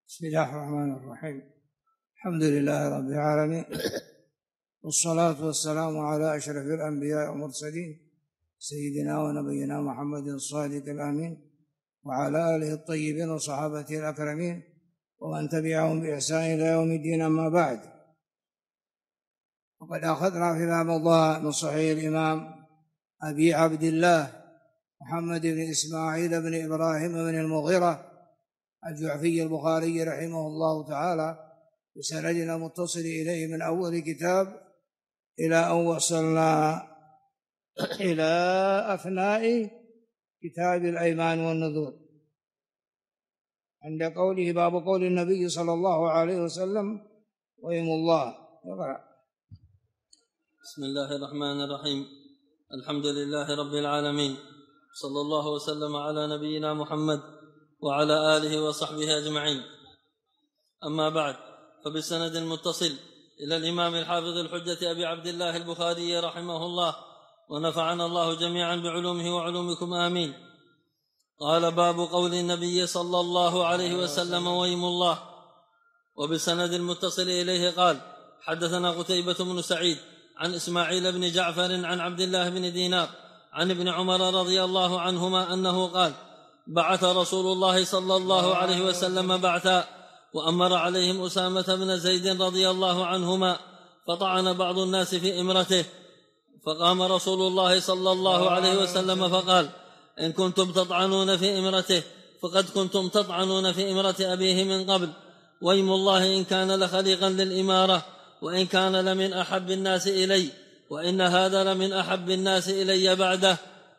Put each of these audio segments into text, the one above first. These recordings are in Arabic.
بسم الله الرحمن الرحيم. الحمد لله رب العالمين، والصلاة والسلام على أشرف الأنبياء والمرسلين سيدنا ونبينا محمد الصادق الأمين، وعلى آله الطيبين وصحابته الأكرمين، ومن تبعهم بإحسان إلى يوم الدين. أما بعد، وقد أخذنا فيما مضى من صحيح الإمام أبي عبد الله محمد بن إسماعيل بن إبراهيم بن المغيرة الجعفي البخاري رحمه الله تعالى بسندنا متصل إليه من أول كتاب إلى أن وصلنا إلى أثناء كتاب الأيمان والنذور، عند قوله: باب قول النبي صلى الله عليه وسلم: ويم الله. يقرأ. بسم الله الرحمن الرحيم. الحمد لله رب العالمين، صلى الله وسلم على نبينا محمد وعلى آله وصحبه أجمعين. أما بعد، فبالسند المتصل إلى الإمام الحافظ الحجة أبي عبد الله البخاري رحمه الله، ونفعنا الله جميعا بعلومه وعلومكم آمين. قال: باب قول النبي صلى الله عليه وسلم: ويم الله. وبالسند المتصل إليه قال: حدثنا قتيبة بن سعيد عن إسماعيل بن جعفر عن عبد الله بن دينار عن ابن عمر رضي الله عنهما أنه قال: بعث رسول الله صلى الله عليه وسلم بعثا، وأمر عليهم أسامة بن زيد رضي الله عنهما، فطعن بعض الناس في إمرته، فقام رسول الله صلى الله عليه وسلم فقال: إن كنتم تطعنون في إمرته فقد كنتم تطعنون في إمرة أبيه من قبل، ويم الله إن كان لخليقا للإمارة، وإن كان لمن أحب الناس إلي، وإن هذا لمن أحب الناس إلي بعده.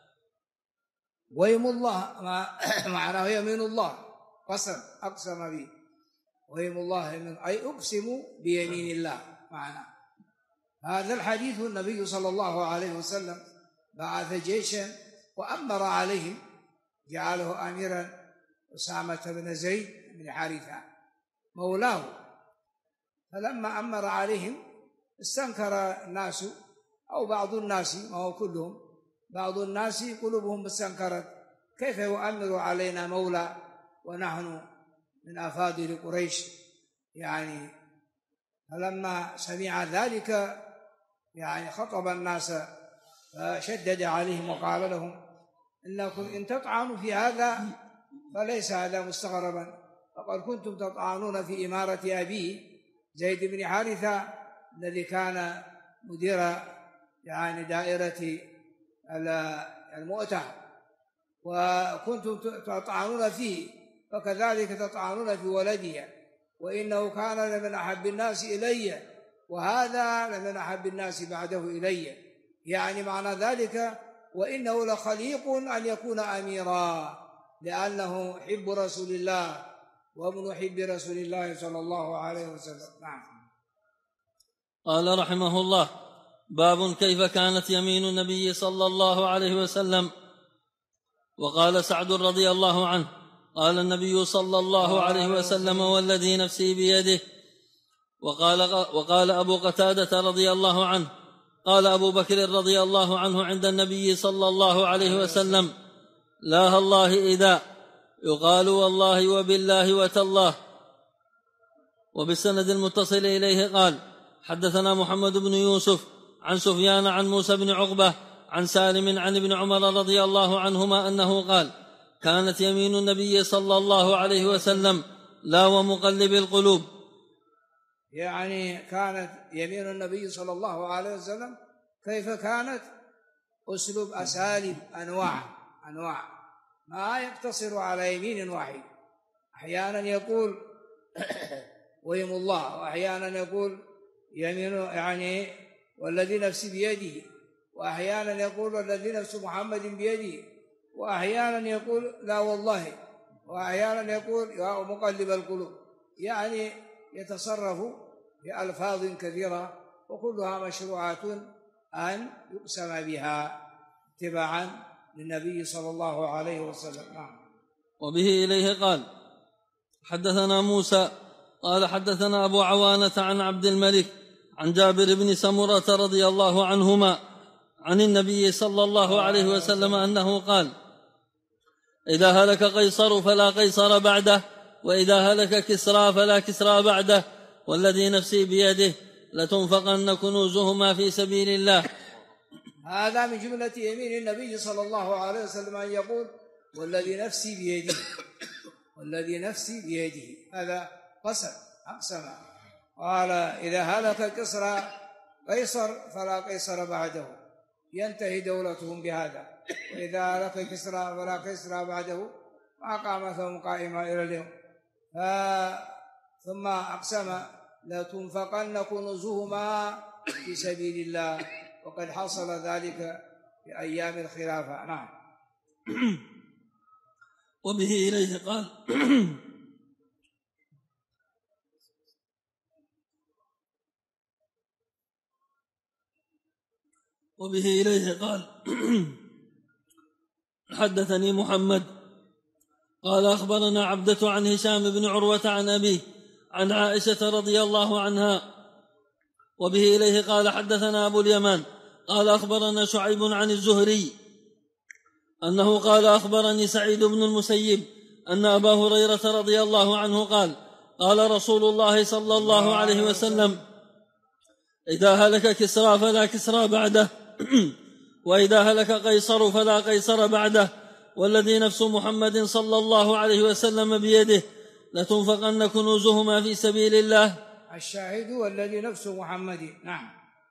ويم الله معناه يمين الله، أقسم به. ويم الله أي أقسم بيمين الله معناه. هذا الحديث النبي صلى الله عليه وسلم بعث جيشا وأمر عليهم، جعله أميرا أسامة بن زيد بن حارثة مولاه. فلما أمر عليهم استنكر الناس، أو بعض الناس، ما هو كلهم، بعض الناس قلوبهم استنكرت: كيف يؤمر علينا مولى ونحن من أفاضل قريش؟ يعني فلما سمع ذلك خطب الناس فشدد عليهم وقال لهم: إنكم إن تطعنوا في هذا فليس هذا مستغربا، فقد كنتم تطعنون في إمارة أبيه زيد بن حارثة الذي كان مدير دائرة المؤتة، وكنتم تطعنون فيه، فكذلك تطعنون في ولدي، وإنه كان لمن أحب الناس إلي، وهذا لمن أحب الناس بعده إلي. معنى ذلك: وإنه لخليق أن يكون أميرا، لأنه حب رسول الله وابن حب رسول الله صلى الله عليه وسلم. نعم. قال رحمه الله: باب كيف كانت يمين النبي صلى الله عليه وسلم. وقال سعد رضي الله عنه: قال النبي صلى الله عليه وسلم: والذي نفسي بيده. وقال أبو قتادة رضي الله عنه: قال أبو بكر رضي الله عنه عند النبي صلى الله عليه وسلم: لا الله إذا يقال والله وبالله وتالله. وبالسند المتصل إليه قال: حدثنا محمد بن يوسف عن سفيان عن موسى بن عقبة عن سالم عن ابن عمر رضي الله عنهما أنه قال: كانت يمين النبي صلى الله عليه وسلم لا ومقلب القلوب. كانت يمين النبي صلى الله عليه وسلم كيف كانت؟ أسلوب، أساليب، أنواع، ما يقتصر على يمين واحد. أحيانا يقول ويم الله، وأحيانا يقول يمين والذي نفسي بيده، وأحيانا يقول والذي نفس محمد بيده، وأحيانا يقول لا والله، وأحيانا يقول يا مقلب القلوب. يتصرف بألفاظ كثيرة، وكلها مشروعات أن يقسم بها اتباعا للنبي صلى الله عليه وسلم. نعم. وبه إليه قال: حدثنا موسى قال: حدثنا أبو عوانة عن عبد الملك عن جابر بن سمرة رضي الله عنهما عن النبي صلى الله عليه وسلم أنه قال: إذا هلك قيصر فلا قيصر بعده، وإذا هلك كسرى فلا كسرى بعده والذي نفسي بيده لتنفقن كنوزهما في سبيل الله. هذا من جملة يمين النبي صلى الله عليه وسلم أن يقول والذي نفسي بيده، والذي نفسي بيده. هذا قسم، أقسم، قال إذا هلك كسرى قيصر فلا قيصر بعده، ينتهي دولتهم بهذا، وإذا هلك كسرى فلا قيصر بعده ما قامتهم قائمة إلى اليوم. ثم أقسم لتنفقن كنوزهما في سبيل الله، وقد حصل ذلك في أيام الخلافة. نعم. وبه إليه قال وبه إليه قال حدثني محمد قال أخبرنا عبدة عن هشام بن عروة عن أبيه عن عائشة رضي الله عنها. وبه إليه قال حدثنا أبو اليمان قال أخبرنا شعيب عن الزهري أنه قال أخبرني سعيد بن المسيب أن أبا هريرة رضي الله عنه قال قال رسول الله صلى الله عليه وسلم إذا هلك كسرى فلا كسرى بعده وإذا هلك قيصر فلا قيصر بعده والذي نفس محمد صلى الله عليه وسلم بيده لتنفقن كنوزهما في سبيل الله. الشاهد والذي نفس محمد. نعم.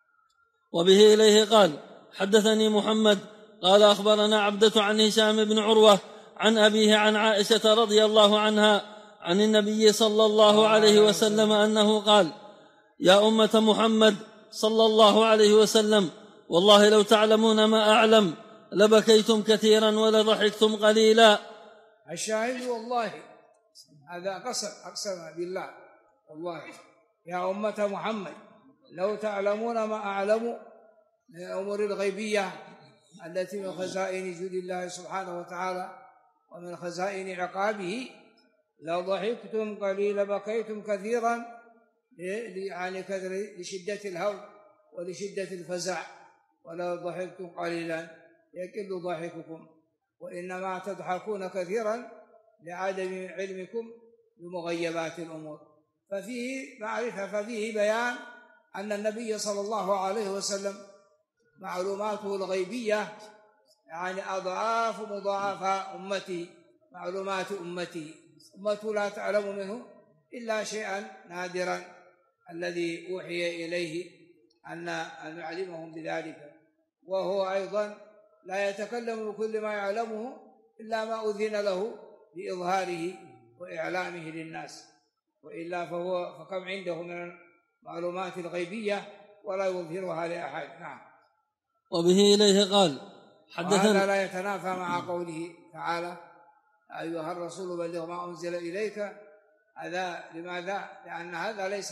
وبه إليه قال حدثني محمد قال أخبرنا عبدة عن هشام بن عروة عن أبيه عن عائشة رضي الله عنها عن النبي صلى الله عليه وسلم أنه قال يا أمة محمد صلى الله عليه وسلم والله لو تعلمون ما أعلم لبكيتم كثيرا ولضحكتم قليلا. الشاهد والله هذا أقسم بالله والله يا أمة محمد لو تعلمون ما أعلم من الأمور الغيبية التي من خزائن جود الله سبحانه وتعالى ومن خزائن عقابه لضحكتم قليلا بكيتم كثيرا، يعني لشدة الهول ولشدة الفزع، ولو ضحكتم قليلا يقل ضحككم، وإنما تضحكون كثيرا لعدم علمكم بمغيبات الأمور. ففيه معرفة، ففيه بيان أن النبي صلى الله عليه وسلم معلوماته الغيبية يعني أضعاف مضاعفة أمتي، معلومات أمتي لا تعلم منه إلا شيئا نادرا الذي أوحي إليه أن نعلمهم بذلك، وهو أيضا لا يتكلم بكل ما يعلمه إلا ما أذن له بإظهاره وإعلامه للناس، وإلا فكم عنده من المعلومات الغيبية ولا يظهرها لأحد. نعم. وبه إليه قال حدثنا وهذا لا يتنافى مع قوله تعالى أيها الرسول بلغ ما أنزل إليك. هذا لماذا؟ لأن هذا ليس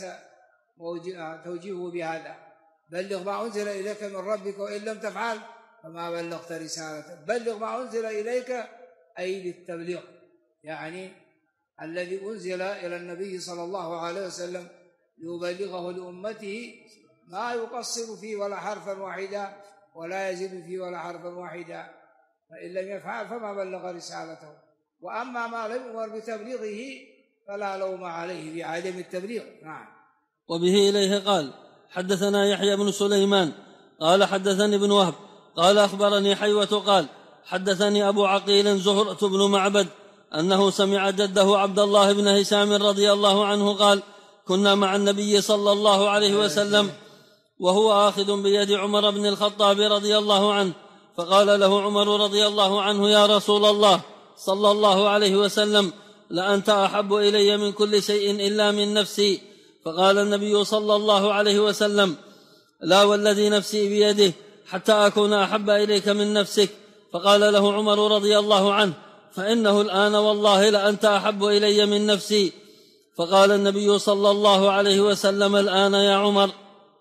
توجيهه بهذا، بلغ ما أنزل إليك من ربك وإن لم تفعل فما بلغت رسالته. بلغ ما أنزل إليك أي للتبليغ، يعني الذي أنزل إلى النبي صلى الله عليه وسلم ليبلغه لأمته ما يقصر فيه ولا حرفا واحدا ولا يزيد فيه ولا حرفا واحدا، فإن لم يفعل فما بلغ رسالته. وأما ما لم يؤمر بتبليغه فلا لوم عليه بعدم التبليغ. نعم. وبه إليه قال حدثنا يحيى بن سليمان قال حدثني ابن وهب قال أخبرني حيوة قال حدثني أبو عقيل زهرة بن معبد أنه سمع جده عبد الله بن هشام رضي الله عنه قال كنا مع النبي صلى الله عليه وسلم وهو آخذ بيد عمر بن الخطاب رضي الله عنه، فقال له عمر رضي الله عنه يا رسول الله صلى الله عليه وسلم لأنت أحب إلي من كل شيء إلا من نفسي. فقال النبي صلى الله عليه وسلم لا والذي نفسي بيده حتى أكون أحب إليك من نفسك. فقال له عمر رضي الله عنه فإنه الآن والله لأنت أحب إلي من نفسي. فقال النبي صلى الله عليه وسلم الآن يا عمر.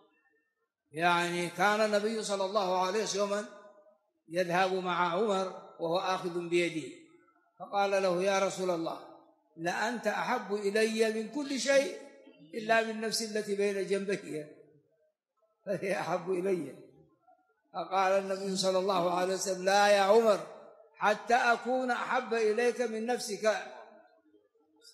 يعني كان النبي صلى الله عليه وسلم يذهب مع عمر وهو آخذ بيده، فقال له يا رسول الله لأنت أحب إلي من كل شيء إلا من نفسي التي بين جنبك فهي أحب إلي. فقال النبي صلى الله عليه وسلم لا يا عمر حتى أكون أحب إليك من نفسك.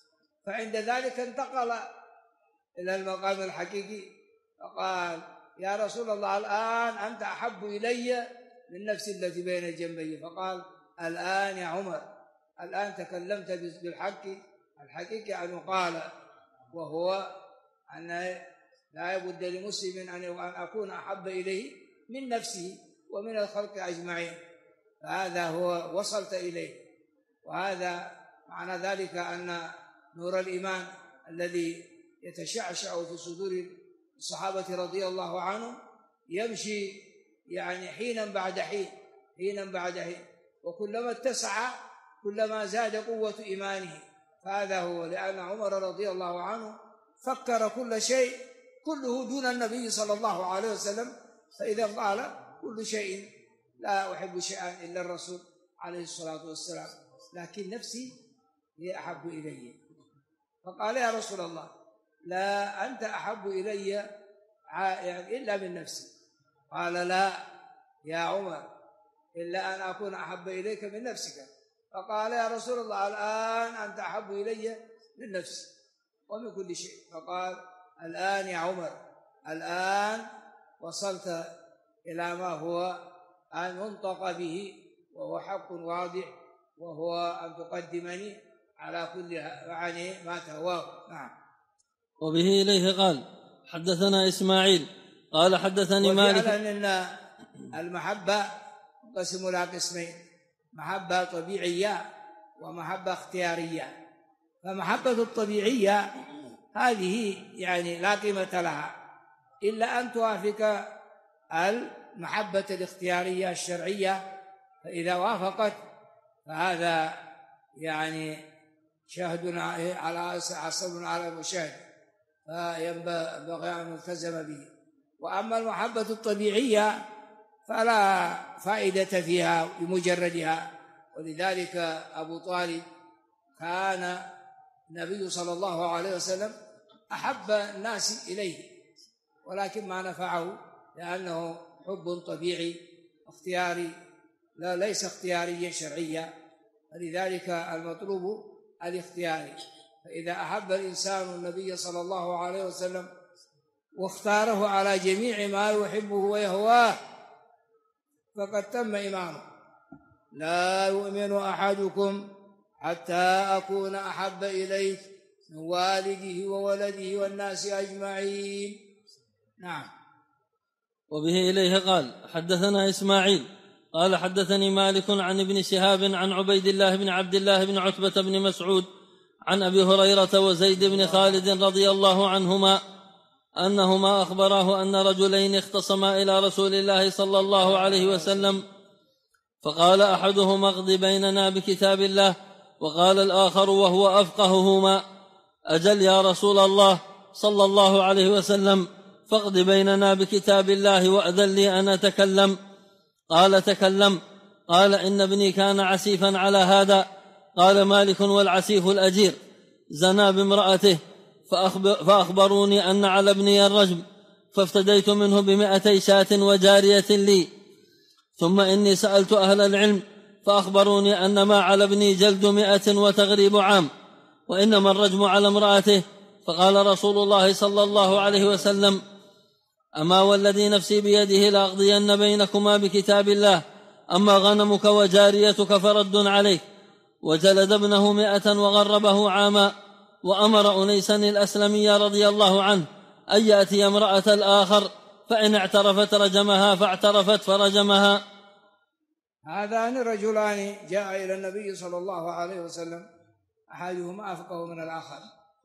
فعند ذلك انتقل إلى المقام الحقيقي فقال يا رسول الله الآن أنت أحب إلي من نفسي التي بين جنبي. فقال الآن يا عمر، الآن تكلمت بالحق الحقيقي أن يقال، وهو أن لا بد لمسلم أن أكون أحب إليه من نفسه ومن الخلق أجمعين، فهذا هو وصلت إليه. وهذا معنى ذلك أن نور الإيمان الذي يتشعشع في صدور الصحابة رضي الله عنهم يمشي يعني حينا بعد حين، حينا بعد حين، وكلما اتسع كلما زاد قوة إيمانه. فهذا هو، لأن عمر رضي الله عنه فكر كل شيء كله دون النبي صلى الله عليه وسلم، فإذا قال كل شيء لا أحب شيئا إلا الرسول عليه الصلاة والسلام، لكن نفسي هي أحب إلي. فقال يا رسول الله لا أنت أحب إلي يعني إلا من نفسي. قال لا يا عمر إلا أن أكون أحب إليك من نفسك. فقال يا رسول الله الآن أنت أحب إلي من نفسي ومن كل شيء. فقال الآن يا عمر، الآن وصلت إلى ما هو أن ينطق به وهو حق واضح، وهو أن تقدمني على كل يعني ما تهواه. نعم. وبه إليه قال حدثنا إسماعيل قال حدثني مالك. وفعلا إن المحبة تنقسم إلى قسمين، محبة طبيعية ومحبة اختيارية. فمحبة الطبيعية هذه يعني لا قيمة لها إلا أن توافق المحبة الاختيارية الشرعية، فإذا وافقت فهذا يعني شاهد على عصب على المشاهد، فينبغي أن نلتزم به. وأما المحبة الطبيعية فلا فائدة فيها بمجردها، ولذلك أبو طالب كان النبي صلى الله عليه وسلم أحب الناس إليه، ولكن ما نفعه لأنه حب طبيعي اختياري ليس اختياريا شرعيا، فلذلك المطلوب الاختياري. فإذا أحب الإنسان النبي صلى الله عليه وسلم واختاره على جميع ما يحبه ويهواه فقد تم إيمانه. لا يؤمن أحدكم حتى أكون أحب إليه من والده وولده والناس أجمعين. نعم. وبه إليه قال حدثنا إسماعيل قال حدثني مالك عن ابن شهاب عن عبيد الله بن عبد الله بن عتبة بن مسعود عن أبي هريرة وزيد بن خالد رضي الله عنهما أنهما أخبراه أن رجلين اختصما إلى رسول الله صلى الله عليه وسلم، فقال أحدهما اقض بيننا بكتاب الله، وقال الآخر وهو أفقههما أجل يا رسول الله صلى الله عليه وسلم، فاقض بيننا بكتاب الله وأذن لي أن أتكلم. قال تكلم. قال إن ابني كان عسيفا على هذا. قال مالك والعسيف الأجير زنى بامرأته، فأخبروني أن على ابني الرجم، فافتديت منه ب200 شاة وجارية لي. ثم إني سألت أهل العلم فأخبروني أن ما على ابني جلد 100 وتغريب عام، وإنما الرجم على امرأته. فقال رسول الله صلى الله عليه وسلم أما والذي نفسي بيده لأقضين بينكما بكتاب الله، أما غنمك وجاريتك فرد عليك. وجلد ابنه 100 وغربه عاما، وأمر أنيسا الأسلمي رضي الله عنه أن يأتي امرأة الآخر، فإن اعترفت رجمها، فاعترفت فرجمها. هذان الرجلان جاء إلى النبي صلى الله عليه وسلم، أحدهما أفقه من الآخر.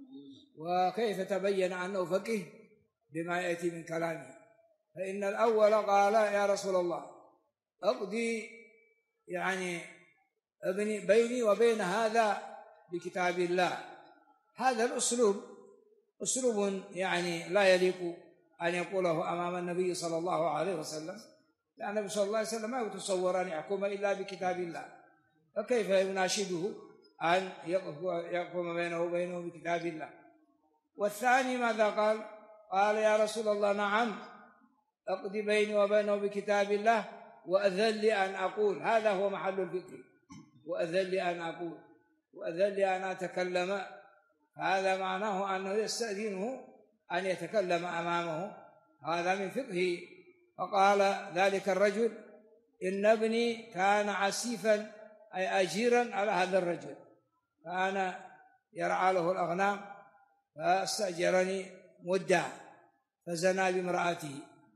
وكيف تبين أنه فقيه؟ بما يأتي من كلامه. فإن الأول قال يا رسول الله أقضي يعني ابني بيني وبين هذا بكتاب الله. هذا الأسلوب أسلوب يعني لا يليق أن يقوله أمام النبي صلى الله عليه وسلم، لأن النبي صلى الله عليه وسلم ما يتصور أن يحكم إلا بكتاب الله، فكيف يناشده أن يحكم بينه وبينه بكتاب الله؟ والثاني ماذا قال؟ قال يا رسول الله نعم أقضي بيني وبينه بكتاب الله وأذن لي أن أقول. هذا هو محل الفكر، وأذن لي أن أقول، وأذن لي أن أتكلم. هذا معناه أنه يستأذنه أن يتكلم أمامه، هذا من فقهه. فقال ذلك الرجل: إن ابني كان عسيفا، أي أجيرا على هذا الرجل، فأنا يرعى له الأغنام فاستأجرني مدة فزنى بامرأته.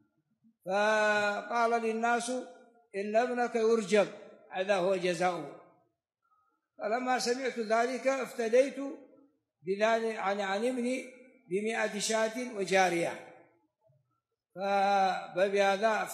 فقال للناس: إن ابنك يرجم، هذا هو جزاؤه. فلما سمعت ذلك افتديت بذلك عن ابني ب100 شاة وجارية، فبهذا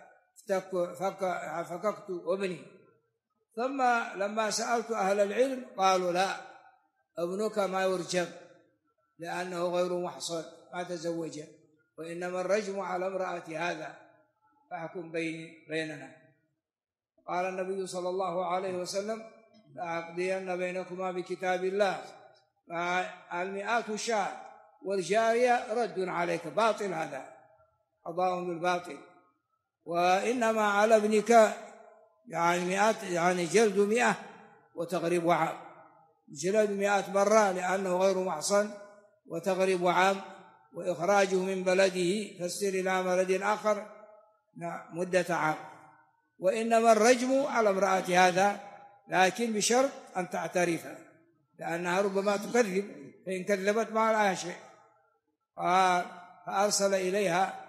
فككت ابني. ثم لما سألت أهل العلم قالوا: لا، ابنك ما يرجم لأنه غير محصن، ما تزوج، وإنما الرجم على امرأة هذا، فاحكم بيننا. قال النبي صلى الله عليه وسلم: لأقضين بينكما بكتاب الله. 100 شاة والجارية رد عليك، باطل، هذا قضاء بالباطل. وإنما على ابنك يعني 100، يعني جلد 100 وتغريب عام، جلد 100 مرة لأنه غير محصن، وتغريب عام، وإخراجه من بلده فاستر إلى بلد آخر مدة عام. وإنما الرجم على امرأة هذا، لكن بشرط أن تعترف، لأنها ربما تكذب، فإن كذبت ما لها شيء. فأرسل إليها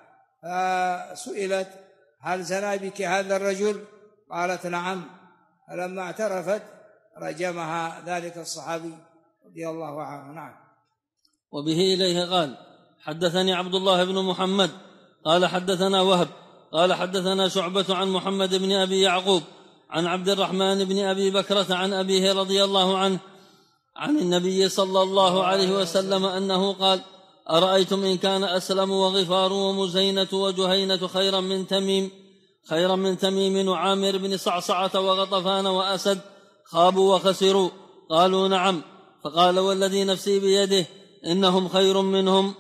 سئلت: هل زنى بك هذا الرجل؟ قالت: نعم. فلما اعترفت رجمها ذلك الصحابي رضي الله عنه. نعم. وبه إليه قال: حدثني عبد الله بن محمد قال حدثنا وهب قال حدثنا شعبة عن محمد بن أبي يعقوب عن عبد الرحمن بن أبي بكرة عن أبيه رضي الله عنه عن النبي صلى الله عليه وسلم أنه قال: أرأيتم إن كان أسلم وغفار ومزينة وجهينة خيرا من تميم وعامر بن صعصعة وغطفان وأسد خابوا وخسروا؟ قالوا: نعم. فقال: والذي نفسي بيده إنهم خير منهم.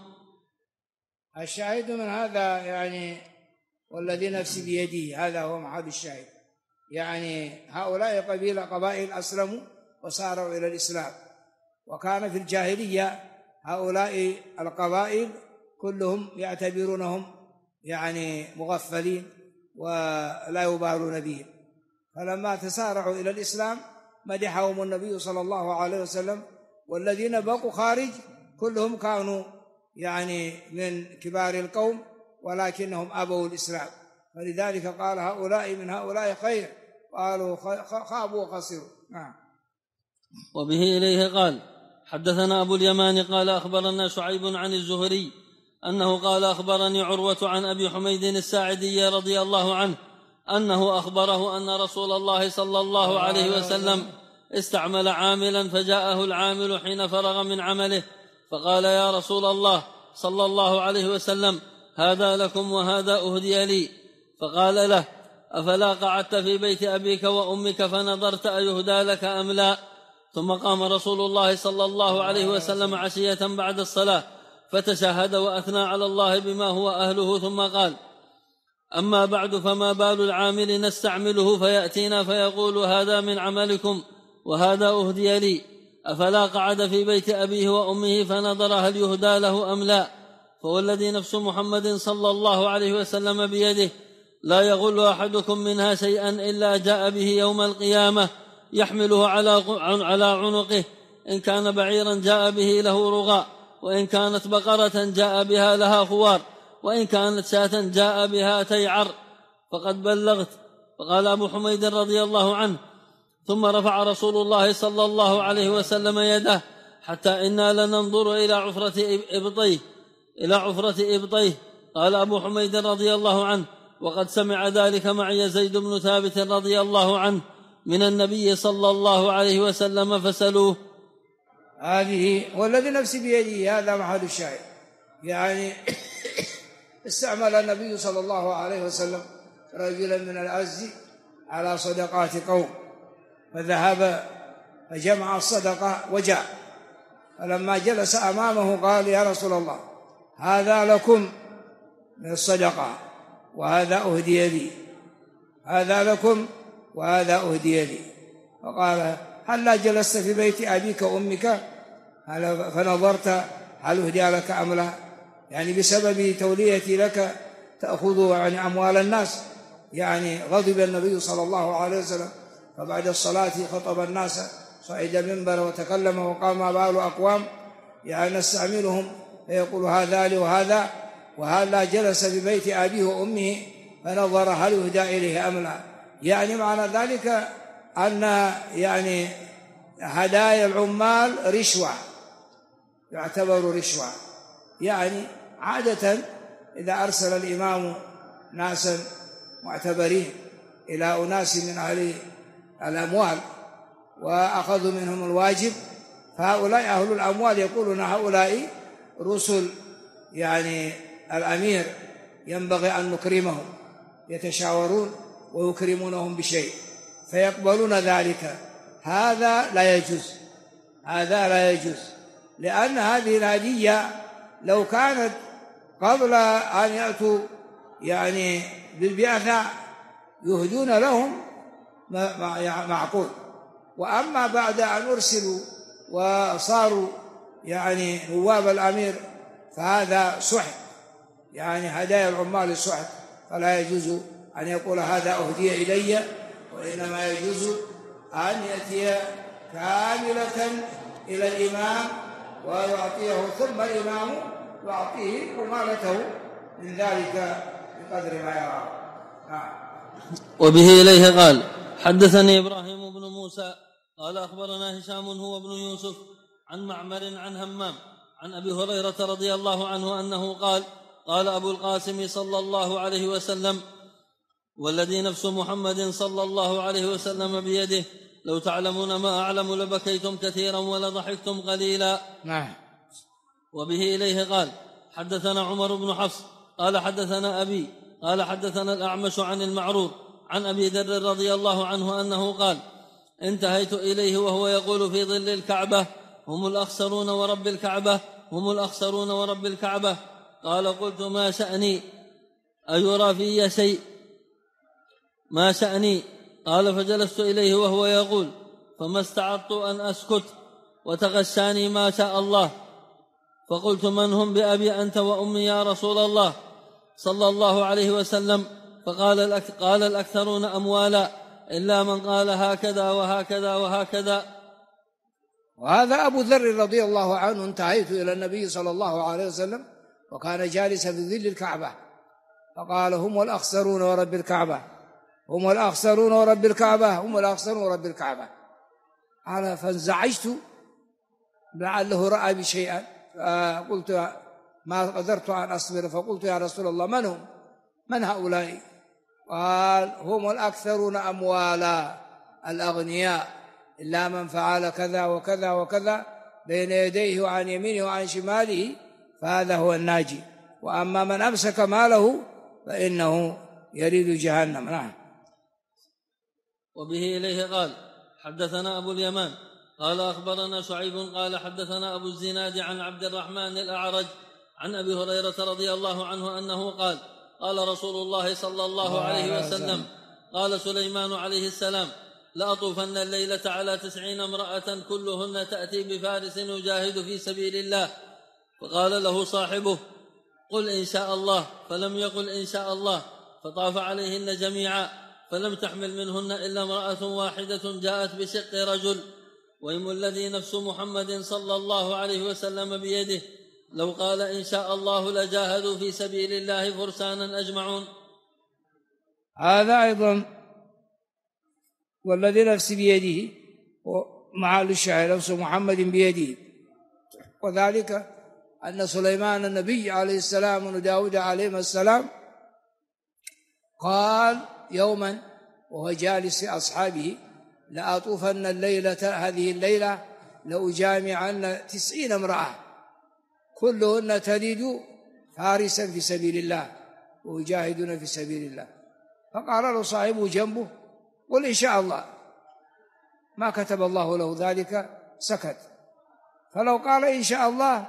الشاهد من هذا يعني والذي نفسي بيده، هذا هو محل الشاهد. يعني هؤلاء قبائل أسلموا وساروا إلى الإسلام، وكان في الجاهلية هؤلاء القبائل كلهم يعتبرونهم يعني مغفلين ولا يبالون بهم، فلما تسارعوا إلى الإسلام مدحهم النبي صلى الله عليه وسلم. والذين بقوا خارج كلهم كانوا يعني من كبار القوم، ولكنهم أبوا الإسلام، فلذلك قال: هؤلاء من هؤلاء خير، قالوا خابوا وخسروا. نعم. وبه إليه قال: حدثنا أبو اليمان قال أخبرنا شعيب عن الزهري أنه قال: أخبرني عروة عن أبي حميد الساعدي رضي الله عنه أنه أخبره أن رسول الله صلى الله عليه وسلم استعمل عاملا، فجاءه العامل حين فرغ من عمله فقال: يا رسول الله صلى الله عليه وسلم، هذا لكم وهذا أهدي لي. فقال له: أفلا قعدت في بيت أبيك وأمك فنظرت أيهدى لك أم لا؟ ثم قام رسول الله صلى الله عليه وسلم عشية بعد الصلاة فتشهد وأثنى على الله بما هو أهله، ثم قال: أما بعد، فما بال العامل نستعمله فيأتينا فيقول: هذا من عملكم وهذا أهدي لي؟ أفلا قعد في بيت أبيه وأمه فنظر هل يهدى له أم لا؟ فوالذي نفس محمد صلى الله عليه وسلم بيده لا يغل أحدكم منها شيئا إلا جاء به يوم القيامة يحمله على عنقه، إن كان بعيرا جاء به له رغاء، وإن كانت بقرة جاء بها لها خوار، وإن كانت شاة جاء بها تيعر. فقد بلغت. فقال أبو حميد رضي الله عنه: ثم رفع رسول الله صلى الله عليه وسلم يده حتى إنا لننظر إلى عفرة إبطيه. قال أبو حميد رضي الله عنه: وقد سمع ذلك معي زيد بن ثابت رضي الله عنه من النبي صلى الله عليه وسلم فسألوه. هذه والذي نفسي بيده، هذا محل الشاهد. يعني استعمل النبي صلى الله عليه وسلم رجلا من الأزد على صدقات قوم، فذهب فجمع الصدقة وجاء، فلما جلس أمامه قال: يا رسول الله، هذا لكم من الصدقة وهذا أهدي لي، هذا لكم وهذا أهدي لي. فقال: هل لا جلست في بيت أبيك وأمك فنظرت هل أهدي لك أم لا، يعني بسبب توليتي لك تأخذ يعني أموال الناس. يعني غضب النبي صلى الله عليه وسلم، فبعد الصلاة خطب الناس، صعد المنبر وتكلم وقال ما بال أقوام يعني نستعملهم فيقول هذا لي وهذا، وهذا جلس ببيت أبيه وأمه فنظر هل يهدى إليه أم لا. يعني معنى ذلك أن يعني هدايا العمال رشوة، يعتبر رشوة. يعني عادة إذا أرسل الإمام ناسا معتبرين إلى أناس من أهل الأموال وأخذوا منهم الواجب، فهؤلاء أهل الأموال يقولون هؤلاء رسل يعني الأمير ينبغي أن نكرمهم، يتشاورون ويكرمونهم بشيء فيقبلون ذلك. هذا لا يجوز، هذا لا يجوز، لأن هذه الهدية لو كانت قبل أن يأتوا يعني بالبعثة يهدون لهم معقول، وأما بعد أن أرسلوا وصاروا يعني نواب الأمير فهذا سحت، يعني هدايا العمال سحت، فلا يجوز أن يقول هذا أهدي إلي، وإنما يجوز أن يأتي كاملة إلى الإمام ويعطيه، ثم الإمام يعطيه عمالته من ذلك بقدر ما يرى. وبه إليه قال حدثني إبراهيم بن موسى قال أخبرنا هشام هو بن يوسف عن معمر عن همام عن أبي هريرة رضي الله عنه أنه قال قال أبو القاسم صلى الله عليه وسلم والذي نفس محمد صلى الله عليه وسلم بيده لو تعلمون ما أعلم لبكيتم كثيرا ولضحكتم قليلا. نعم. وبه إليه قال حدثنا عمر بن حفص قال حدثنا أبي قال حدثنا الأعمش عن المعروف عن أبي ذر رضي الله عنه أنه قال انتهيت إليه وهو يقول في ظل الكعبة هم الأخسرون ورب الكعبة هم الأخسرون ورب الكعبة. قال قلت ما شأني أيرى في شيء ما شأني؟ قال فجلست إليه وهو يقول فما استعدت أن أسكت وتغشاني ما شاء الله، فقلت من هم بأبي أنت وأمي يا رسول الله صلى الله عليه وسلم؟ قال الأكثرون أموالا إلا من قال هكذا وهكذا وهكذا. وهذا أبو ذر رضي الله عنه انتهيت إلى النبي صلى الله عليه وسلم وكان جالسا في ظل الكعبة فقال هم الأخسرون ورب الكعبة هم الأخسرون ورب الكعبة هم الأخسرون ورب الكعبة. أنا فانزعجت لعله رأى بشيئا، فقلت ما قدرت أن أصبر، فقلت يا رسول الله من هم؟ من هؤلاء؟ قال هم الأكثرون أموالا الأغنياء إلا من فعل كذا وكذا وكذا بين يديه وعن يمينه وعن شماله فهذا هو الناجي، وأما من أمسك ماله فإنه يريد جهنم. نعم. وبه إليه قال حدثنا أبو اليمان قال أخبرنا شعيب قال حدثنا أبو الزناد عن عبد الرحمن الأعرج عن أبي هريرة رضي الله عنه أنه قال قال رسول الله صلى الله عليه وسلم قال سليمان عليه السلام لأطوفن الليلة على 90 امرأة كلهن تأتي بفارس يجاهد في سبيل الله، فقال له صاحبه قل إن شاء الله، فلم يقل إن شاء الله، فطاف عليهن جميعا فلم تحمل منهن إلا امرأة واحدة جاءت بشق رجل، ويم الذي نفس محمد صلى الله عليه وسلم بيده لو قال إن شاء الله لجاهدوا في سبيل الله فرسانا أجمعون. هذا أيضا والذي نفس بيده ومعال الشاعر نفس محمد بيده، وذلك أن سليمان النبي عليه السلام وداود عليه السلام قال يوما وهو جالس في أصحابه لأطوفن هذه الليلة لأجامعن 90 امرأة كلهن تريد فارسا في سبيل الله ويجاهدون في سبيل الله، فقال له صاحبه جنبه قل إن شاء الله، ما كتب الله له ذلك سكت، فلو قال إن شاء الله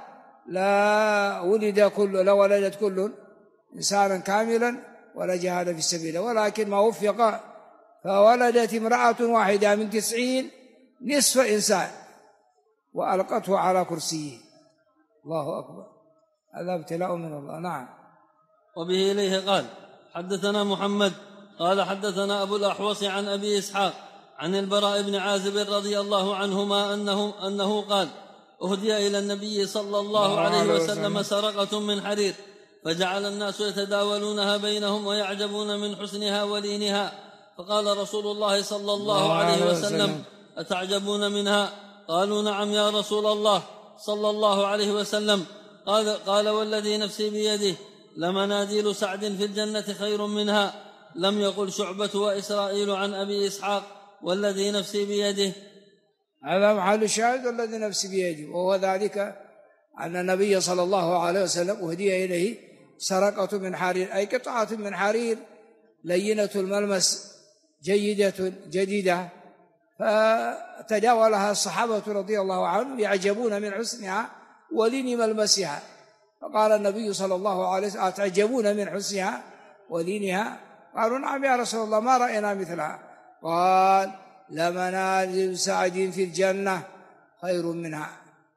لولدت كل إنسانا كاملا ولا جهاد في سبيله، ولكن ما وفق فولدت امرأة واحدة من 90 نصف إنسان، وألقته على كرسيه. الله أكبر، هذا ابتلاء من الله. نعم. وبه إليه قال حدثنا محمد قال حدثنا أبو الأحوص عن أبي إسحاق عن البراء بن عازب رضي الله عنهما أنه قال أهدي إلى النبي صلى الله عليه وسلم سرقة من حرير، فجعل الناس يتداولونها بينهم ويعجبون من حسنها ولينها، فقال رسول الله صلى الله عليه وسلم أتعجبون منها؟ قالوا نعم يا رسول الله صلى الله عليه وسلم. قال والذي نفسي بيده لمناديل سعد في الجنة خير منها. لم يقل شعبة وإسرائيل عن أبي إسحاق والذي نفسي بيده. هذا محل الشاهد والذي نفسي بيده، وهو ذلك أن النبي صلى الله عليه وسلم أهدي إليه سرقة من حرير، أي قطعة من حرير لينة الملمس جديدة، فتداولها الصحابة رضي الله عنهم يعجبون من حسنها ولين ملمسها. فقال النبي صلى الله عليه وسلم أتعجبون من حسنها ولينها؟ قالوا نعم يا رسول الله ما رأينا مثلها. قال لمناديل سعد في الجنة خير منها.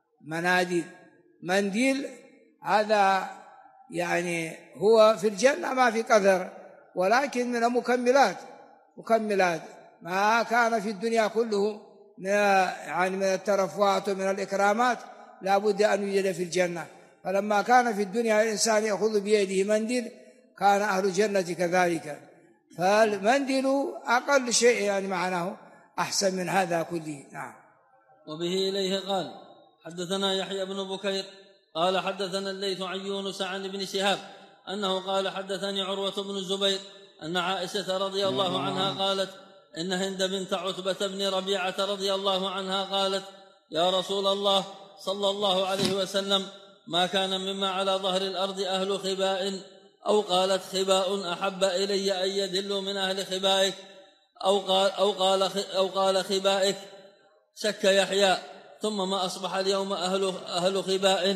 منديل هذا يعني هو في الجنة ما في قدر، ولكن من مكملات ما كان في الدنيا كله من الترفعات ومن الإكرامات لا بد أن يوجد في الجنة. فلما كان في الدنيا الإنسان يأخذ بيده منديل كان أهل الجنة كذلك، فالمنديل أقل شيء يعني معناه أحسن من هذا كله. نعم. وبه إليه قال حدثنا يحيى بن بكير قال حدثنا الليث عن يونس عن ابن شهاب أنه قال حدثني عروة بن الزبير أن عائشة رضي الله عنها قالت إن هند بنت عتبة بن ربيعة رضي الله عنها قالت يا رسول الله صلى الله عليه وسلم ما كان مما على ظهر الأرض أهل خباء، أو قالت خباء أحب إلي أن يدلوا من أهل خبائك، أو قال خبائك. شك يحيى ثم ما أصبح اليوم أهل خباء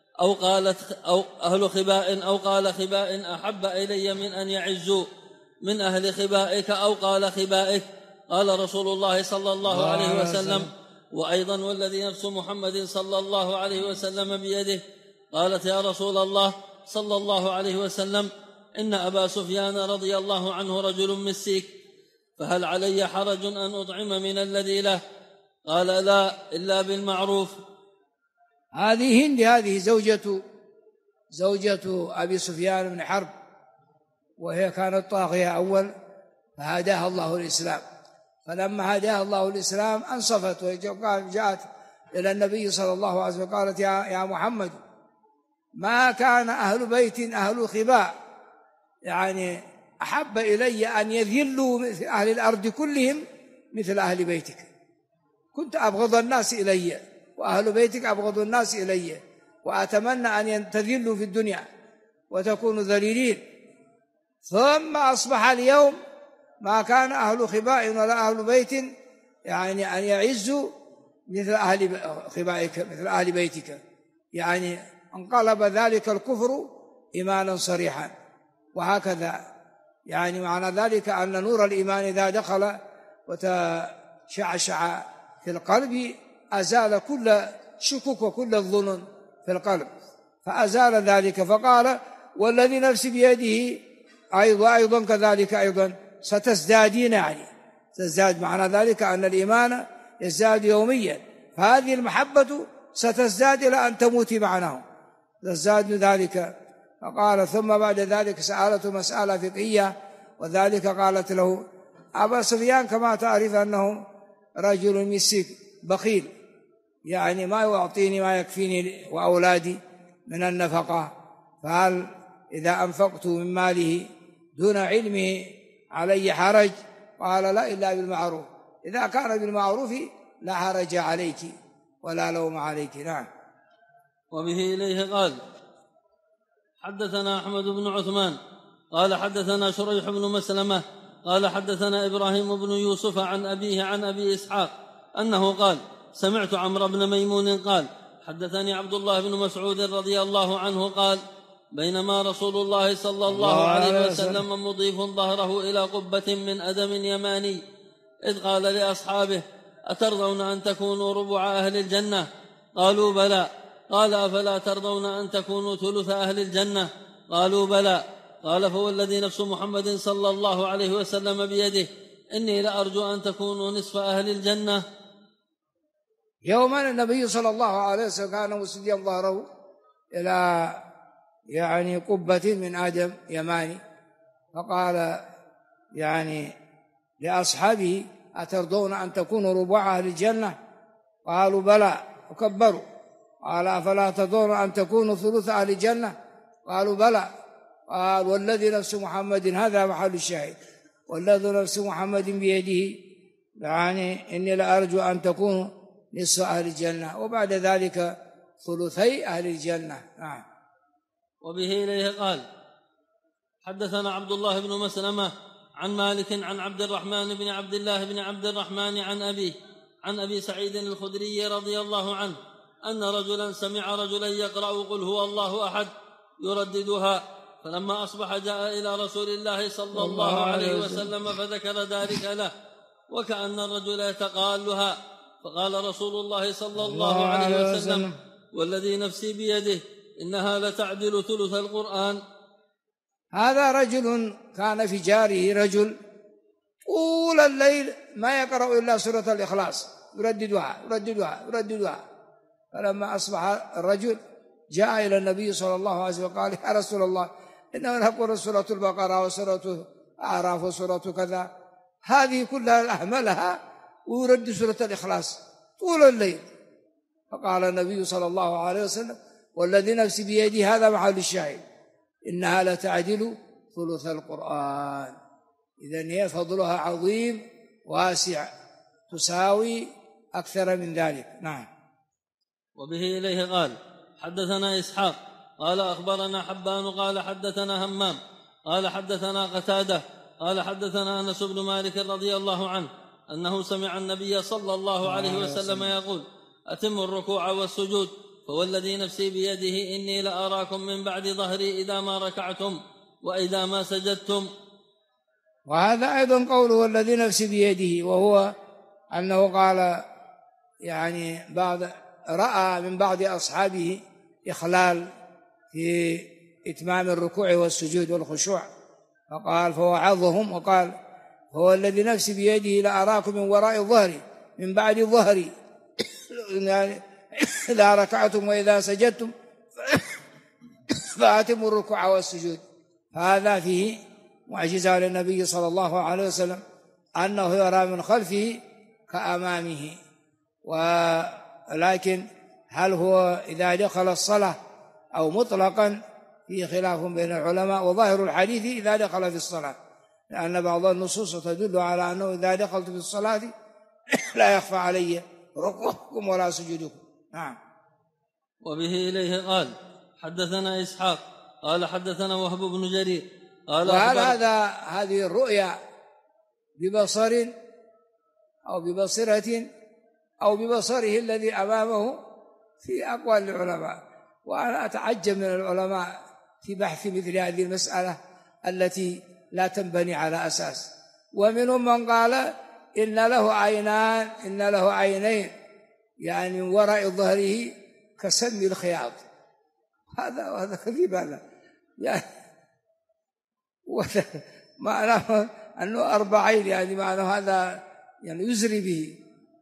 أو قال خباء أحب إلي من أن يعزوا من أهل خبائك، أو قال خبائك. قال رسول الله صلى الله عليه وسلم وأيضا والذي نفس محمد صلى الله عليه وسلم بيده. قالت يا رسول الله صلى الله عليه وسلم إن أبا سفيان رضي الله عنه رجل مسيك، فهل علي حرج أن أطعم من الذي له؟ قال لا إلا بالمعروف. هذه هند هذه زوجة أبي سفيان بن حرب، وهي كانت طاغية أول فهداها الله الإسلام، فلما هداها الله الإسلام أنصفت وجاءت إلى النبي صلى الله عليه وسلم قالت يا محمد ما كان أهل بيت أهل خباء يعني أحب إلي أن يذلوا مثل أهل الأرض كلهم مثل أهل بيتك، كنت أبغض الناس إلي وأهل بيتك أبغض الناس إلي، وأتمنى أن تذلوا في الدنيا وتكونوا ذليلين. ثم أصبح اليوم ما كان أهل خباء ولا أهل بيت يعني أن يعزوا مثل أهل خبائك مثل أهل بيتك، يعني انقلب ذلك الكفر إيمانا صريحا. وهكذا يعني معنى ذلك أن نور الإيمان إذا دخل وتشعشع في القلب أزال كل شكوك وكل الظنون في القلب، فأزال ذلك. فقال والذي نفسي بيده أيضا كذلك أيضا ستزدادين، يعني تزداد معنى ذلك أن الإيمان يزداد يوميا، فهذه المحبة ستزداد إلى أن تموت معناه تزداد ذلك. فقال ثم بعد ذلك سألته مسألة فقهية، وذلك قالت له أبا سفيان كما تعرف أنه رجل مسك بخيل، يعني ما يعطيني ما يكفيني وأولادي من النفقة، فهل إذا أنفقت من ماله دون علمه علي حرج؟ قال لا إلا بالمعروف، إذا كان بالمعروف لا حرج عليك ولا لوم عليك. نعم. وبه إليه قال حدثنا أحمد بن عثمان قال حدثنا شريح بن مسلمة قال حدثنا إبراهيم بن يوسف عن أبيه عن أبي إسحاق أنه قال سمعت عمرو بن ميمون قال حدثني عبد الله بن مسعود رضي الله عنه قال بينما رسول الله صلى الله عليه وسلم مضيف ظهره إلى قبة من أدم يماني إذ قال لأصحابه أترضون أن تكونوا ربع أهل الجنة؟ قالوا بلى. قال أفلا ترضون أن تكونوا ثلث أهل الجنة؟ قالوا بلى. قال فوالذي نفس محمد صلى الله عليه وسلم بيده إني لأرجو أن تكونوا نصف أهل الجنة. يوما النبي صلى الله عليه وسلم كان مسنديا ظهره إلى قبة من آدم يماني، فقال لأصحابه أترضون أن تكونوا ربع أهل الجنة؟ قالوا بلى وكبروا. قال أفلا ترضون أن تكونوا ثلث أهل الجنة؟ قالوا بلى. قال والذي نفس محمد، هذا محل الشاهد، والذي نفس محمد بيده إني لأرجو أن تكونوا نصف أهل الجنة، وبعد ذلك ثلثي أهل الجنة. نعم. وبه إليه قال حدثنا عبد الله بن مسلمة عن مالك عن عبد الرحمن بن عبد الله بن عبد الرحمن عن أبي سعيد الخدري رضي الله عنه أن رجلا سمع رجلا يقرأ قل هو الله أحد يرددها، فلما أصبح جاء إلى رسول الله صلى الله عليه وسلم فذكر ذلك له، وكأن الرجل يتقالها، فقال رسول الله صلى الله عليه وسلم والذي نفسي بيده إنها لتعدل ثلث القرآن. هذا رجل كان في جاره رجل طول الليل ما يقرأ إلا سورة الإخلاص، يرددها. فلما أصبح الرجل جاء إلى النبي صلى الله عليه وسلم وقال يا رسول الله إنه نقول سورة البقرة وسورة أعراف وسورة كذا، هذه كلها أهملها ويرد سورة الإخلاص طول الليل. فقال النبي صلى الله عليه وسلم والذي نفسي بيده، هذا محل الشاهد، إنها لتعدل ثلث القرآن. إذن هي فضلها عظيم واسع، تساوي أكثر من ذلك. نعم. وبه إليه قال حدثنا إسحاق قال أخبرنا حبان قال حدثنا همام قال حدثنا قتادة قال حدثنا أنس بن مالك رضي الله عنه أنه سمع النبي صلى الله عليه وسلم يقول أتموا الركوع والسجود، فوالذي نفسي بيده إني لأراكم من بعد ظهري إذا ما ركعتم وإذا ما سجدتم. وهذا أيضا قوله الذي نفسي بيده، وهو أنه قال رأى من بعض أصحابه إخلال في إتمام الركوع والسجود والخشوع، فقال فوعظهم وقال هو الذي نفسي بيده لأراكم من وراء ظهري من بعد ظهري إذا ركعتم وإذا سجدتم فأتموا الركوع والسجود. هذا فيه معجزة للنبي صلى الله عليه وسلم أنه يرى من خلفه كأمامه. ولكن هل هو إذا دخل الصلاة أو مطلقا فيه خلاف بين العلماء، وظاهر الحديث إذا دخل في الصلاة، لأن بعض النصوص تدل على أنه إذا دخلت في الصلاة لا يخفى علي ركوعكم ولا سجودكم. نعم. وبه إليه قال حدثنا إسحاق قال حدثنا وهب بن جرير قال وهل هذه الرؤيا ببصر أو ببصرة أو ببصره الذي أمامه في أقوال العلماء، وأنا أتعجب من العلماء في بحث مثل هذه المسألة التي لا تنبني على أساس. ومنهم من قال إن له عينين من وراء ظهره كسم الخياط. هذا كذب، هذا معناه أنه 4 عين، معناه هذا يزري به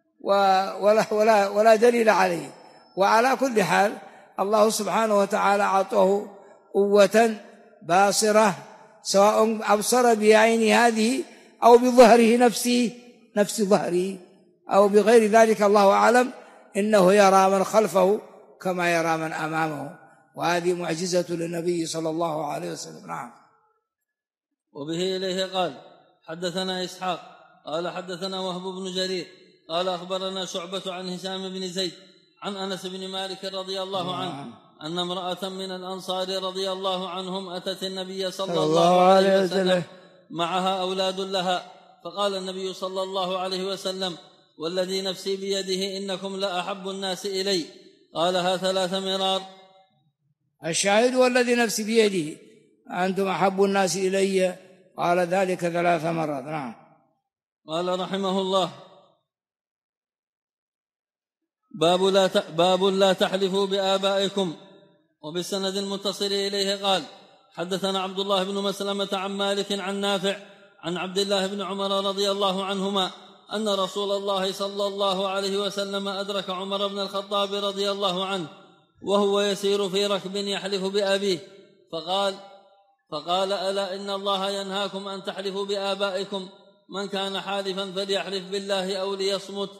ولا دليل عليه. وعلى كل حال الله سبحانه وتعالى أعطاه قوة باصرة، سواء أبصر بعين هذه أو بظهره نفس ظهره أو بغير ذلك، الله أعلم، إنه يرى من خلفه كما يرى من أمامه، وهذه معجزة للنبي صلى الله عليه وسلم. نعم. وبه إليه قال حدثنا إسحاق قال حدثنا وهب بن جرير قال أخبرنا شعبة عن هشام بن زيد عن أنس بن مالك رضي الله عنه أن امرأة من الأنصار رضي الله عنهم أتت النبي صلى الله عليه وسلم معها أولاد لها، فقال النبي صلى الله عليه وسلم والذي نفسي بيده إنكم لأحب الناس إلي، قالها 3 مرار. الشاهد والذي نفسي بيده أنتم أحب الناس إلي، قال ذلك 3 مرات. نعم. قال رحمه الله باب لا تحلفوا بآبائكم. وبالسند المتصل إليه قال حدثنا عبد الله بن مسلمة عن مالك عن نافع عن عبد الله بن عمر رضي الله عنهما أن رسول الله صلى الله عليه وسلم أدرك عمر بن الخطاب رضي الله عنه وهو يسير في ركب يحلف بأبيه فقال ألا إن الله ينهاكم أن تحلفوا بآبائكم، من كان حالفا فليحلف بالله أو ليصمت.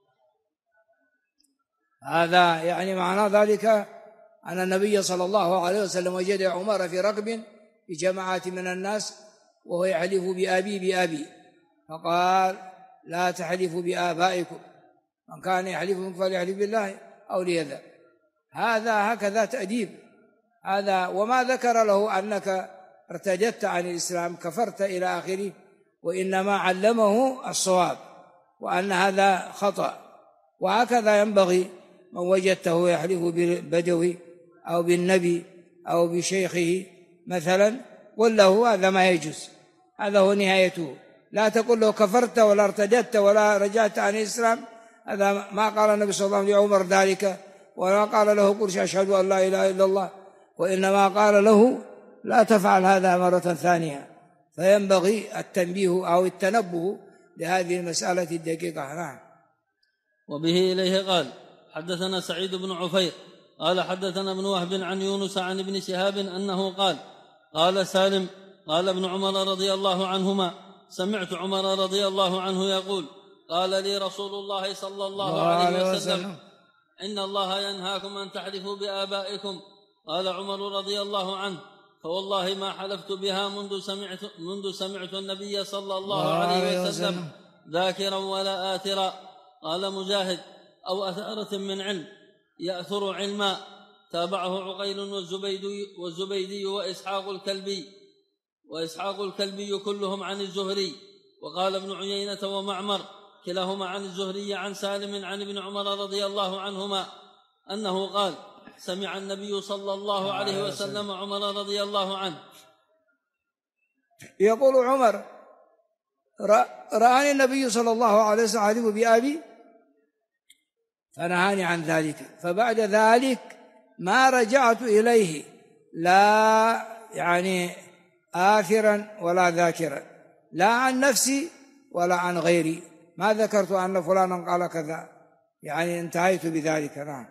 هذا يعني معنى ذلك أن النبي صلى الله عليه وسلم وجد عمر في ركب بجماعة من الناس وهو يحلف بأبي فقال لا تحلفوا بآبائكم، من كان يحلف فليحلف بالله أو ليذر. هذا هكذا تأديب هذا، وما ذكر له أنك ارتدت عن الإسلام كفرت إلى آخره، وإنما علمه الصواب وأن هذا خطأ. وهكذا ينبغي من وجدته يحلف بالبدوي أو بالنبي أو بشيخه مثلا قل له هذا ما يجوز، هذا هو نهايته. لا تقول له كفرت ولا ارتدت ولا رجعت عن الإسلام، هذا ما قال النبي صلى الله عليه وسلم لعمر ذلك، ولا قال له قل أشهد أن لا إله إلا الله، وإنما قال له لا تفعل هذا مرة ثانية. فينبغي التنبيه أو التنبه لهذه المسألة الدقيقة. نعم. وبه إليه قال حدثنا سعيد بن عفير قال حدثنا ابن وهب عن يونس عن ابن شهاب أنه قال سالم قال ابن عمر رضي الله عنهما سمعت عمر رضي الله عنه يقول قال لي رسول الله صلى الله عليه وسلم إن الله ينهاكم أن تحلفوا بآبائكم. قال عمر رضي الله عنه فوالله ما حلفت بها منذ سمعت النبي صلى الله عليه وسلم ذاكرا ولا آثرا. قال مجاهد أو أثارة من علم يأثر علما. تابعه عقيل والزبيدي وإسحاق الكلبي كلهم عن الزهري. وقال ابن عيينة ومعمر كلاهما عن الزهري عن سالم عن ابن عمر رضي الله عنهما أنه قال سمع النبي صلى الله عليه وسلم عمر رضي الله عنه يقول عمر رآني النبي صلى الله عليه وسلم يحلف بأبي فنهاني عن ذلك، فبعد ذلك ما رجعت إليه لا يعني آثرا ولا ذاكرا، لا عن نفسي ولا عن غيري، ما ذكرت أن فلانا قال كذا، يعني انتهيت بذلك. نعم.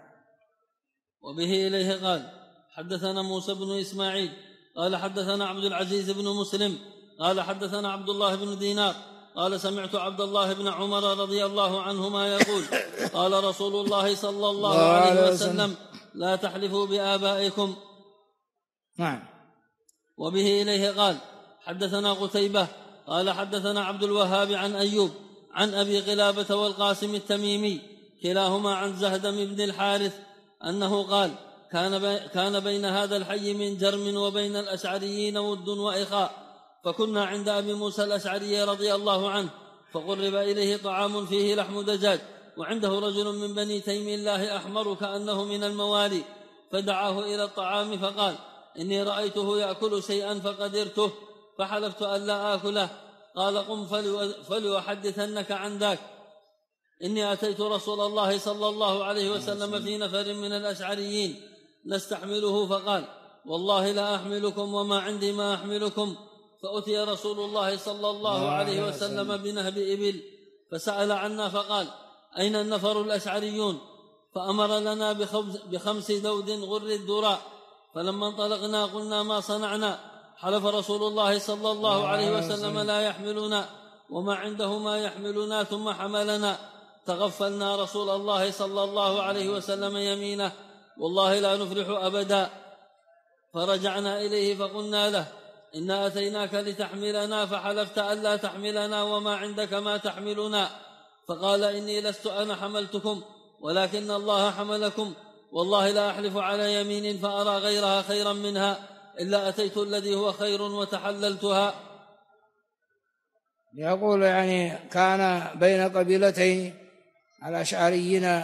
وبه إليه قال حدثنا موسى بن إسماعيل قال حدثنا عبد العزيز بن مسلم قال حدثنا عبد الله بن دينار قال سمعت عبد الله بن عمر رضي الله عنهما يقول قال رسول الله صلى الله عليه وسلم لا تحلفوا بآبائكم. نعم. وبه إليه قال حدثنا قتيبة قال حدثنا عبد الوهاب عن أيوب عن أبي قلابة والقاسم التميمي كلاهما عن زهدم بن الحارث أنه قال كان بين هذا الحي من جرم وبين الأشعريين ود وإخاء، فكنا عند أبي موسى الأشعري رضي الله عنه فقرب إليه طعام فيه لحم دجاج، وعنده رجل من بني تيم الله أحمر كأنه من الموالي، فدعاه إلى الطعام فقال إني رأيته يأكل شيئا فقدرته فحلفت أن لا آكله. قال قم فليحدثنك عن ذاك، إني أتيت رسول الله صلى الله عليه وسلم في نفر من الأشعريين نستحمله، فقال والله لا أحملكم وما عندي ما أحملكم. فأتي رسول الله صلى الله عليه وسلم بنهب إبل فسأل عنا فقال أين النفر الأشعريون؟ فأمر لنا ب5 دود غر الدراء، فلما انطلقنا قلنا ما صنعنا؟ حلف رسول الله صلى الله عليه وسلم لا يحملنا وما عنده ما يحملنا ثم حملنا. تغفلنا رسول الله صلى الله عليه وسلم يمينه والله لا نفلح أبدا. فرجعنا إليه فقلنا له إنا أتيناك لتحملنا فحلفت ألا تحملنا وما عندك ما تحملنا. فقال إني لست أنا حملتكم ولكن الله حملكم، والله لا أحلف على يمين فأرى غيرها خيرا منها إلا أتيت الذي هو خير وتحللتها. يقول يعني كان بين قبيلتين الأشعريين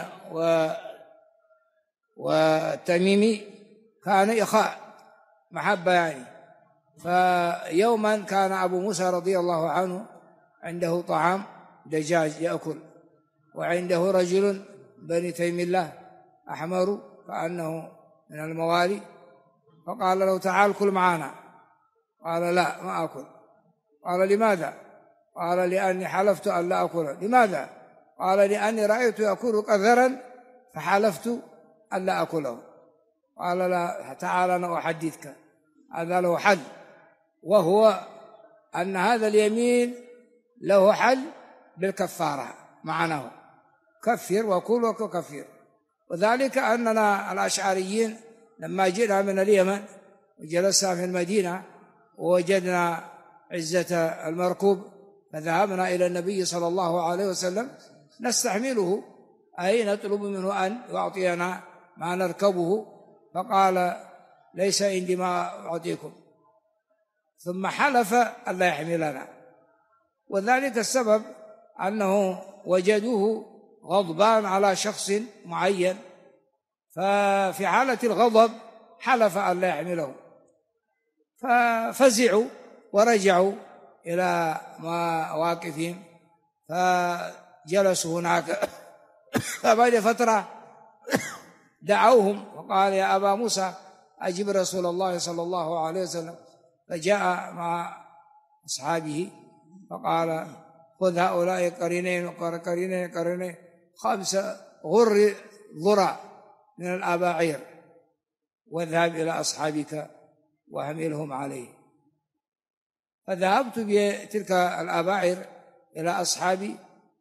والتميمي كان إخاء محبة يعني. فيوما كان أبو موسى رضي الله عنه عنده طعام دجاج يأكل، وعنده رجل بني تيم الله أحمر كأنه من الموالي، فقال له تعال كل معنا، قال لا ما أكل. قال لماذا؟ قال لأني حلفت أن لا أكله. لماذا؟ قال لأني رأيت يأكل كثرا فحلفت أن لا أكله. قال لا تعال أنا أحدثك، هذا له حل، وهو أن هذا اليمين له حل بالكفارة معناه كفر وكل وكفر. وذلك أننا الأشعريين لما جئنا من اليمن وجلسنا في المدينة ووجدنا عزة المركوب فذهبنا إلى النبي صلى الله عليه وسلم نستحمله، أي نطلب منه أن يعطينا ما نركبه، فقال ليس عندي ما أعطيكم، ثم حلف أن لا يحملنا. وذلك السبب أنه وجدوه غضبان على شخص معين، ففي حالة الغضب حلف أن لا يحمله، ففزعوا ورجعوا إلى مواقفهم فجلسوا هناك. فبعد فترة دعوهم وقال يا أبا موسى أجب رسول الله صلى الله عليه وسلم، فجاء مع أصحابه فقال خذ هؤلاء قرينين 5 غر ذرى من الأباعير واذهب إلى أصحابك وحملهم عليه. فذهبت بتلك الأباعير إلى أصحابي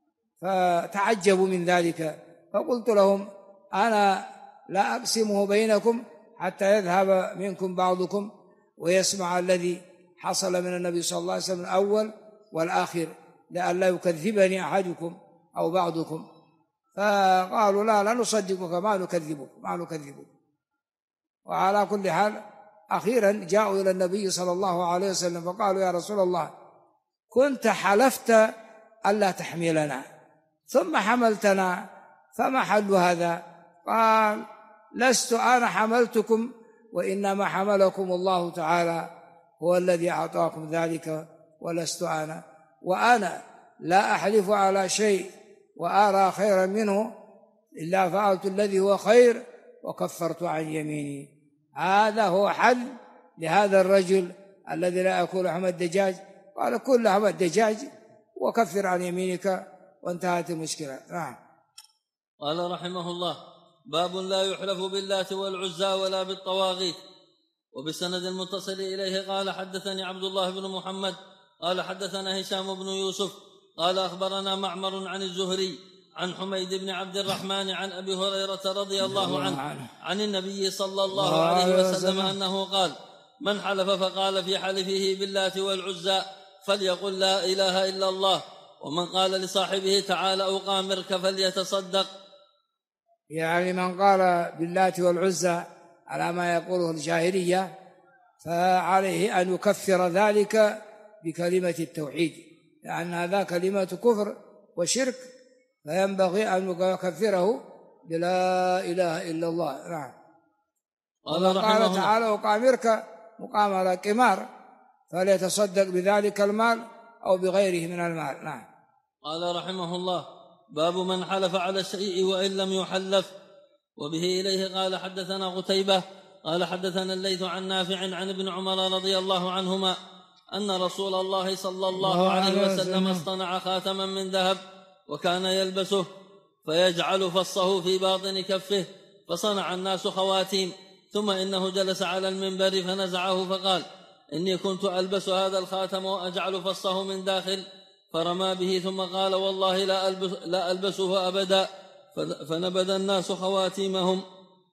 فتعجبوا من ذلك، فقلت لهم أنا لا أقسمه بينكم حتى يذهب منكم بعضكم ويسمع الذي حصل من النبي صلى الله عليه وسلم الأول والآخر لئلا يكذبني أحدكم أو بعضكم. فقالوا لا نصدقك ما نكذبك. وعلى كل حال أخيرا جاءوا إلى النبي صلى الله عليه وسلم فقالوا يا رسول الله كنت حلفت ألا تحملنا ثم حملتنا، فما حل هذا؟ قال لست أنا حملتكم وإنما حملكم الله تعالى، هو الذي أعطاكم ذلك ولست أنا، وأنا لا أحلف على شيء وأرى خيرا منه إلا فعلت الذي هو خير وكفرت عن يميني. هذا هو حل لهذا الرجل الذي لا يأكل لحم الدجاج. قال كل لحم الدجاج وكفر عن يمينك وانتهت المشكلة. نعم. قال رحمه الله باب لا يحلف باللات والعزى ولا بالطواغيت. وبسند المتصل إليه قال حدثني عبد الله بن محمد قال حدثنا هشام بن يوسف قال أخبرنا معمر عن الزهري عن حميد بن عبد الرحمن عن أبي هريرة رضي الله عنه عن النبي صلى الله عليه وسلم أنه قال من حلف فقال في حلفه باللات والعزى فليقل لا إله إلا الله، ومن قال لصاحبه تعال أقامرك فليتصدق. يعني من قال باللات والعزى على ما يقوله الجاهلية فعليه أن يكفر ذلك بكلمة التوحيد، لأن هذا كلمة كفر وشرك، فينبغي أن يكفره بلا إله إلا الله. نعم. قال تعالى أقامرك مقامر قمار فليتصدق بذلك المال أو بغيره من المال. نعم. قال رحمه الله باب من حلف على الشيء وإن لم يحلف. وبه إليه قال حدثنا قتيبة قال حدثنا الليث عن نافع عن ابن عمر رضي الله عنهما أن رسول الله صلى الله عليه وسلم اصطنع خاتما من ذهب وكان يلبسه فيجعل فصه في باطن كفه، فصنع الناس خواتيم، ثم إنه جلس على المنبر فنزعه فقال إني كنت ألبس هذا الخاتم وأجعل فصه من داخل، فرمى به ثم قال والله لا ألبسه أبدا، فنبذ الناس خواتيمهم.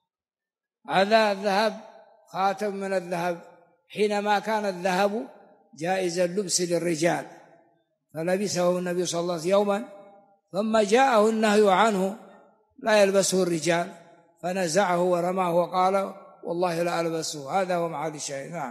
هذا الذهب خاتم من الذهب حينما كان الذهب جائز اللبس للرجال، فلبسه النبي صلى الله عليه وسلم يوما ثم جاءه النهي عنه لا يلبسه الرجال فنزعه ورماه وقال والله لا ألبسه. هذا هو معالي الشيء. نعم.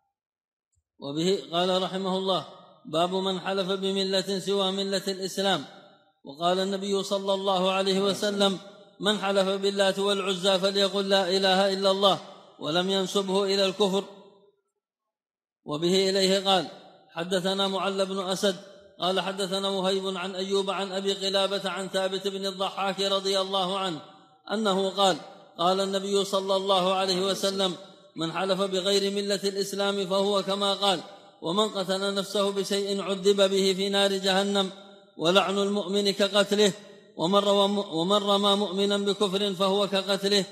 وبه قال رحمه الله باب من حلف بملة سوى ملة الإسلام. وقال النبي صلى الله عليه وسلم من حلف باللات والعزى فليقل لا إله إلا الله ولم ينسبه إلى الكفر. وبه إليه قال حدثنا معل بن أسد قال حدثنا وهيب عن أيوب عن أبي قلابة عن ثابت بن الضحاك رضي الله عنه أنه قال قال النبي صلى الله عليه وسلم من حلف بغير ملة الإسلام فهو كما قال ومن قتل نفسه بشيء عذب به في نار جهنم ولعن المؤمن كقتله ومن رمى مؤمنا بكفر فهو كقتله.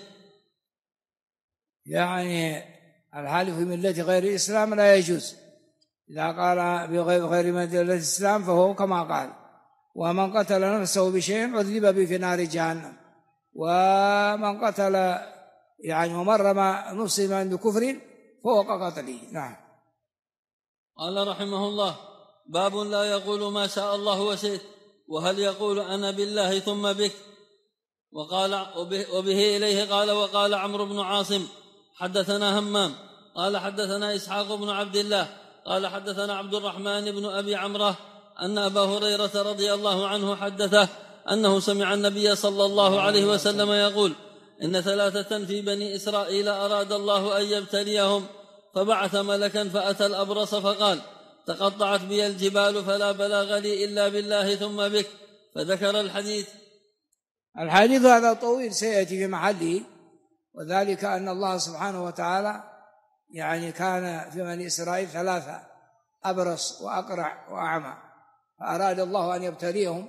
يعني الحالف في ملة غير الإسلام لا يجوز، إذا قال بغير ملة الإسلام فهو كما قال ومن قتل نفسه بشيء عذب به في نار جهنم ومن قتل يعني ومن رمى مسلما بكفر فهو كقتله. نعم. قال رحمه الله باب لا يقول ما شاء الله وشئت وهل يقول أنا بالله ثم بك. وقال وبه إليه قال وقال عمرو بن عاصم حدثنا همام قال حدثنا إسحاق بن عبد الله قال حدثنا عبد الرحمن بن أبي عمره أن أبا هريرة رضي الله عنه حدثه أنه سمع النبي صلى الله عليه وسلم يقول إن 3 في بني إسرائيل أراد الله أن يبتليهم فبعث ملكا فأتى الأبرص فقال تقطعت بي الجبال فلا بلاغ لي إلا بالله ثم بك، فذكر الحديث هذا طويل سيأتي في محله، وذلك أن الله سبحانه وتعالى يعني كان في بني إسرائيل 3 أبرص وأقرع وأعمى، فأراد الله أن يبتليهم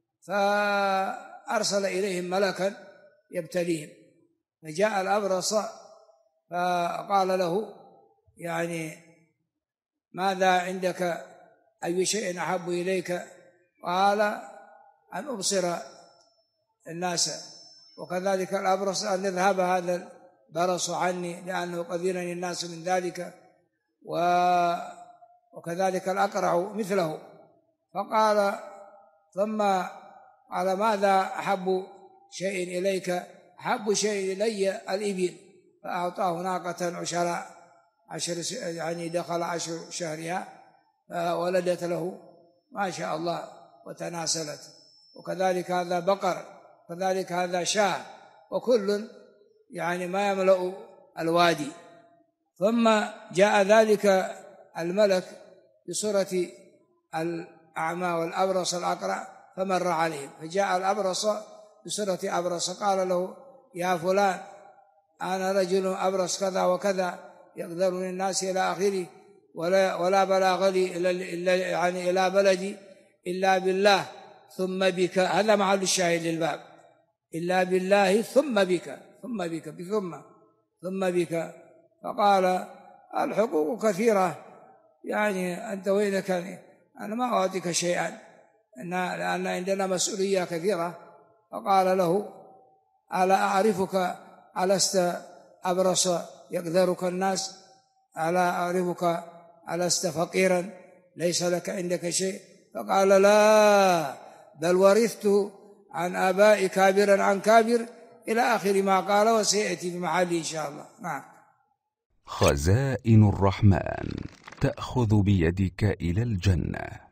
فأرسل إليهم ملكا يبتليهم، فجاء الأبرص فقال له يعني ماذا عندك أي شيء أحب إليك؟ قال أن أبصر الناس، وكذلك الأبرص أن يذهب هذا البرص عني لأنه قذرني الناس من ذلك، وكذلك الأقرع مثله. فقال ثم قال ماذا أحب شيء إليك؟ أحب شيء إلي الإبل، فأعطاه ناقة عشر يعني دخل 10 شهرها فولدت له ما شاء الله وتناسلت، وكذلك هذا بقر، كذلك هذا شاة، وكل يعني ما يملأ الوادي. ثم جاء ذلك الملك بصورة الأعمى والأبرص الأقرع فمر عليهم، فجاء الأبرص بصورة أبرص قال له يا فلان أنا رجل أبرص كذا وكذا يقدرني الناس إلى آخره ولا بلاغ لي إلى بلدي إلا بالله ثم بك. هذا محل الشاهد للباب، إلا بالله ثم بك ثم بك. فقال الحقوق كثيرة، يعني أنت وينك؟ أنا ما أعطيك شيئا لأن عندنا مسؤولية كثيرة. فقال له ألا أعرفك ألست أبرص يقدرك الناس؟ ألا أعرفك ألست فقيرا ليس لك عندك شيء؟ فقال لا بل ورثت عن آبائي كابرا عن كابر إلى آخر ما قال، وسيأتي في محله إن شاء الله. نعم. خزائن الرحمن تأخذ بيدك إلى الجنة.